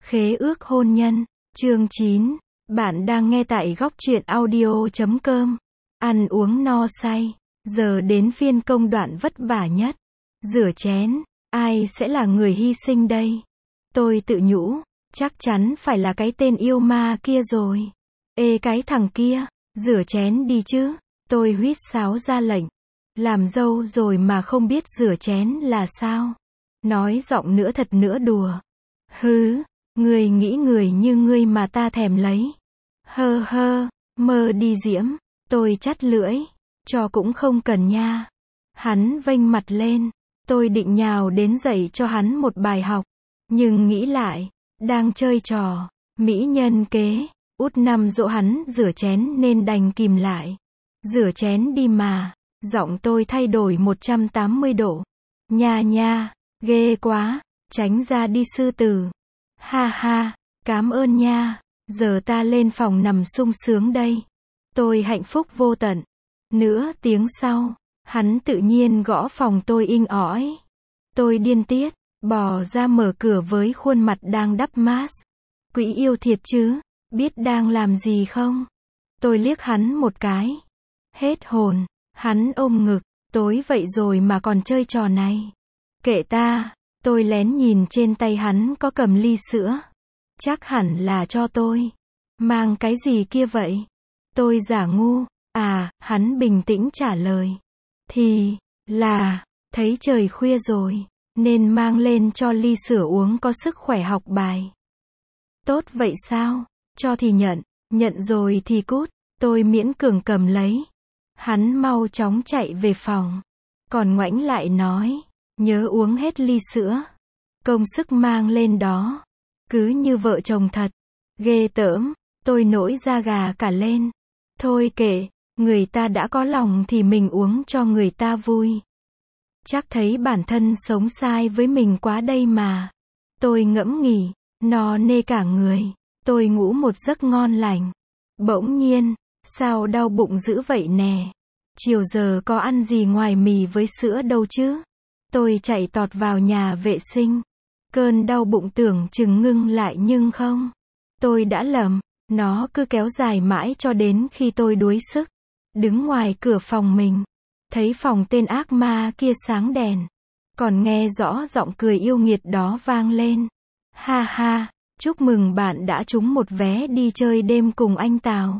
Khế ước hôn nhân, chương 9. Bạn đang nghe tại góc truyện audio.com. Ăn uống no say, giờ đến phiên công đoạn vất vả nhất. Rửa chén, ai sẽ là người hy sinh đây? Tôi tự nhủ, chắc chắn phải là cái tên yêu ma kia rồi. Ê cái thằng kia, rửa chén đi chứ. Tôi huýt sáo ra lệnh. Làm dâu rồi mà không biết rửa chén là sao? Nói giọng nữa thật nữa đùa. Hứ, người nghĩ người như ngươi mà ta thèm lấy. Hơ hơ, mơ đi Diễm. Tôi chắt lưỡi. Cho cũng không cần nha. Hắn vênh mặt lên. Tôi định nhào đến dạy cho hắn một bài học. Nhưng nghĩ lại, đang chơi trò, mỹ nhân kế, út năm dỗ hắn rửa chén nên đành kìm lại. Rửa chén đi mà. Giọng tôi thay đổi 180 độ. Nha nha, ghê quá, tránh ra đi sư tử. Ha ha, cám ơn nha, giờ ta lên phòng nằm sung sướng đây. Tôi hạnh phúc vô tận. Nửa tiếng sau, hắn tự nhiên gõ phòng tôi inh ỏi. Tôi điên tiết, bò ra mở cửa với khuôn mặt đang đắp mask. Quỷ yêu thiệt chứ, biết đang làm gì không? Tôi liếc hắn một cái. Hết hồn, hắn ôm ngực, tối vậy rồi mà còn chơi trò này. Kệ ta, tôi lén nhìn trên tay hắn có cầm ly sữa. Chắc hẳn là cho tôi. Mang cái gì kia vậy? Tôi giả ngu. À, hắn bình tĩnh trả lời. Thì, là, thấy trời khuya rồi, nên mang lên cho ly sữa uống có sức khỏe học bài. Tốt vậy sao? Cho thì nhận rồi thì cút. Tôi miễn cường cầm lấy. Hắn mau chóng chạy về phòng. Còn ngoảnh lại nói, nhớ uống hết ly sữa. Công sức mang lên đó. Cứ như vợ chồng thật. Ghê tởm, tôi nổi da gà cả lên. Thôi kệ, người ta đã có lòng thì mình uống cho người ta vui. Chắc thấy bản thân sống sai với mình quá đây mà. Tôi ngẫm nghĩ, no nê cả người. Tôi ngủ một giấc ngon lành. Bỗng nhiên, sao đau bụng dữ vậy nè? Chiều giờ có ăn gì ngoài mì với sữa đâu chứ? Tôi chạy tọt vào nhà vệ sinh. Cơn đau bụng tưởng chừng ngưng lại nhưng không. Tôi đã lầm. Nó cứ kéo dài mãi cho đến khi tôi đuối sức. Đứng ngoài cửa phòng mình. Thấy phòng tên ác ma kia sáng đèn. Còn nghe rõ giọng cười yêu nghiệt đó vang lên. Ha ha, chúc mừng bạn đã trúng một vé đi chơi đêm cùng anh Tào.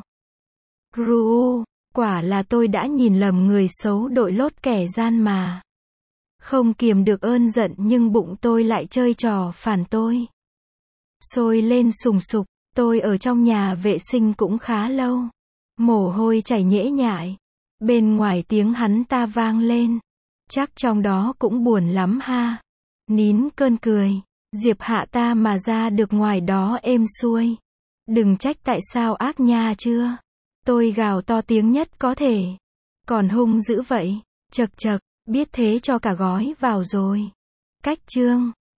Ru, quả là tôi đã nhìn lầm người xấu đội lốt kẻ gian mà. Không kiềm được ơn giận nhưng bụng tôi lại chơi trò phản tôi. Sôi lên sùng sục, tôi ở trong nhà vệ sinh cũng khá lâu. Mồ hôi chảy nhễ nhại. Bên ngoài tiếng hắn ta vang lên. Chắc trong đó cũng buồn lắm ha. Nín cơn cười. Diệp hạ ta mà ra được ngoài đó êm xuôi. Đừng trách tại sao ác nha chưa. Tôi gào to tiếng nhất có thể. Còn hung dữ vậy. Chật chật, biết thế cho cả gói vào rồi. Cách chương